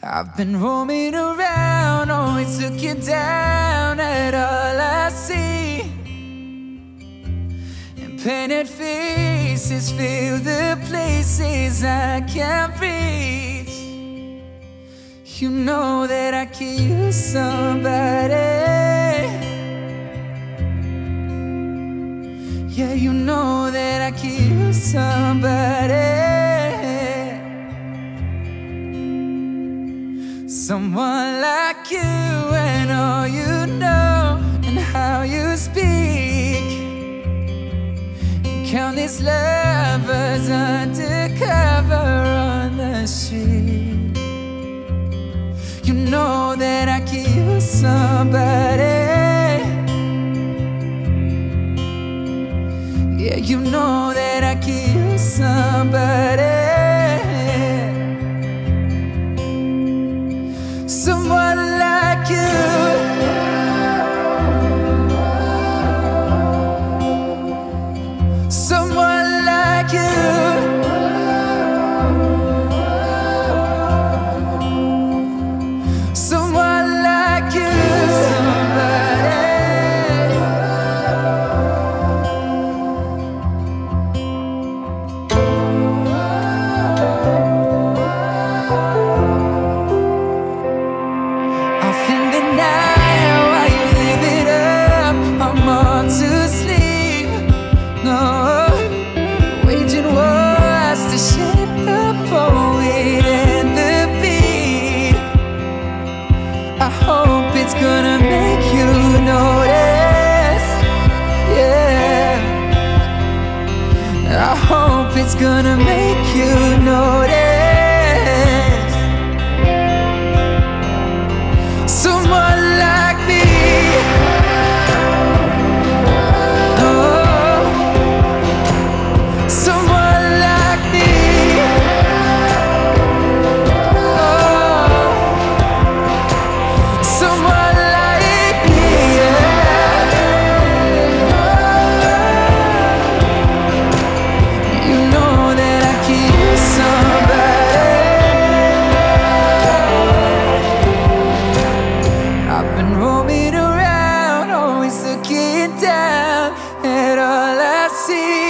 I've been roaming around, always looking down at all I see, and painted faces fill the places I can't reach. You know that I could use somebody. Yeah, you know that I could use somebody. Someone like you and all you know and how you speak. Countless lovers undercover on the street. You know that I could use somebody. Yeah, you know that I could use somebody. Someone like you. Someone like you. Someone like you. I hope it's gonna make you notice. Yeah, I hope it's gonna make you notice. Someone like me. Oh, someone like me. Someone like me, yeah. You know that I could use somebody. I've been roaming around, always looking down at all I see.